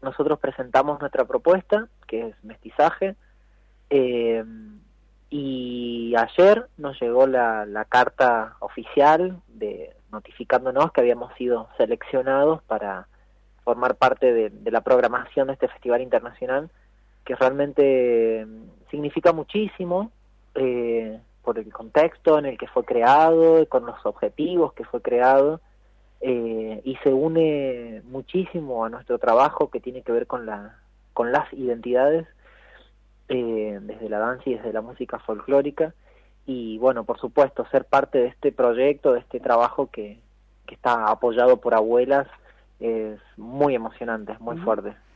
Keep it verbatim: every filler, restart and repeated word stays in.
nosotros presentamos nuestra propuesta, que es mestizaje, eh, y ayer nos llegó la, la carta oficial de notificándonos que habíamos sido seleccionados para formar parte de, de la programación de este festival internacional, que realmente significa muchísimo eh, por el contexto en el que fue creado, con los objetivos que fue creado, eh, y se une muchísimo a nuestro trabajo que tiene que ver con la con las identidades, eh, desde la danza y desde la música folclórica, y bueno, por supuesto, ser parte de este proyecto, de este trabajo que, que está apoyado por abuelas, es muy emocionante, es muy fuerte.